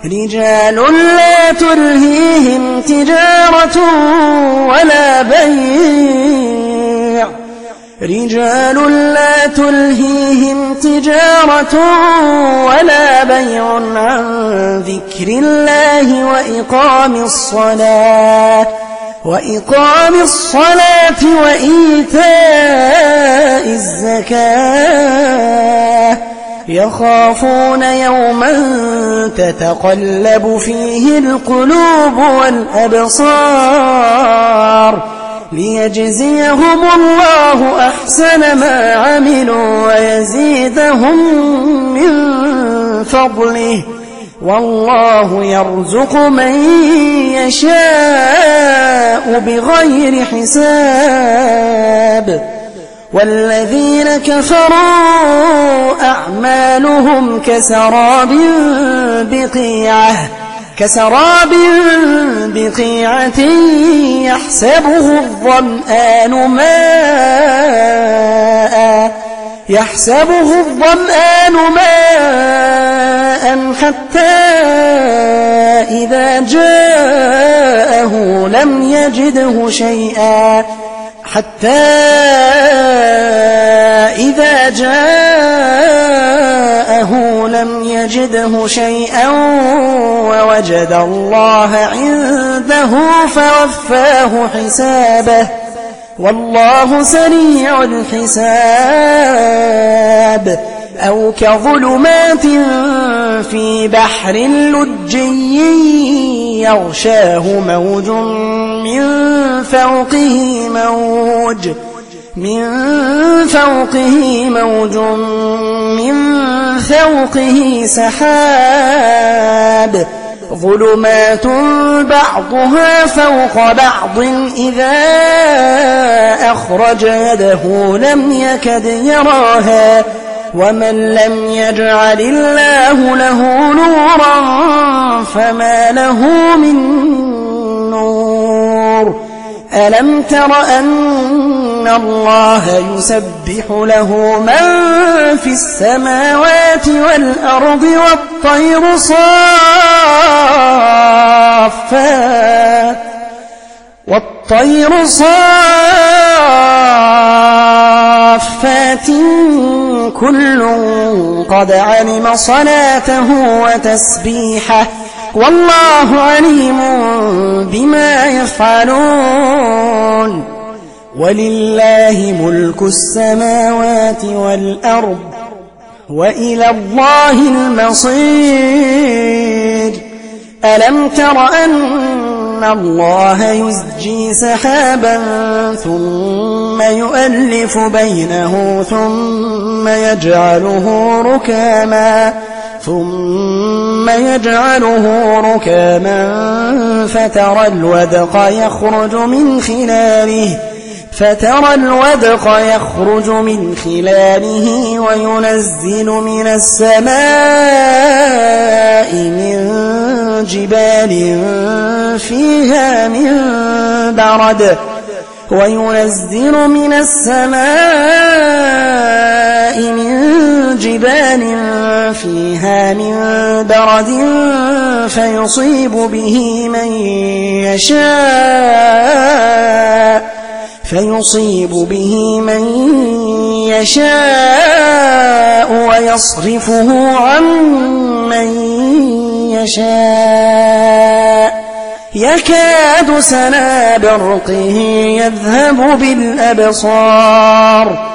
رجال لا تلهيهم تجارة ولا بيع عن ذكر الله وإقام الصلاة وإيتاء الزكاة يخافون يوما تتقلب فيه القلوب والأبصار ليجزيهم الله أحسن ما عملوا ويزيدهم من فضله والله يرزق من يشاء بغير حساب. والذين كفروا أعمالهم كسراب بقيعة يحسبه الظمآن ماء حتى إذا جاءه لم يجده شيئا ووجد الله عنده فوفاه حسابه والله سريع الحساب. أو كظلمات في بحر لجي يغشاه موج من فوقه سحاب ظلمات بعضها فوق بعض إذا أخرج يده لم يكد يراها ومن لم يجعل الله له نورا فما له من نور. ألم تر أن الله يسبح له من في السماوات والأرض والطير صافات كل قد علم صلاته وتسبيحه والله عليم بما يفعلون. ولله ملك السماوات والأرض وإلى الله المصير. ألم تر أن الله يزجي سحابا ثم يؤلف بينه ثم يجعله ركاما فترى الودق يخرج من خلاله وينزل من السماء من جبال فيها من برد فيصيب به من يشاء ويصرفه عن من يشاء يكاد سنا برقه يذهب بالأبصار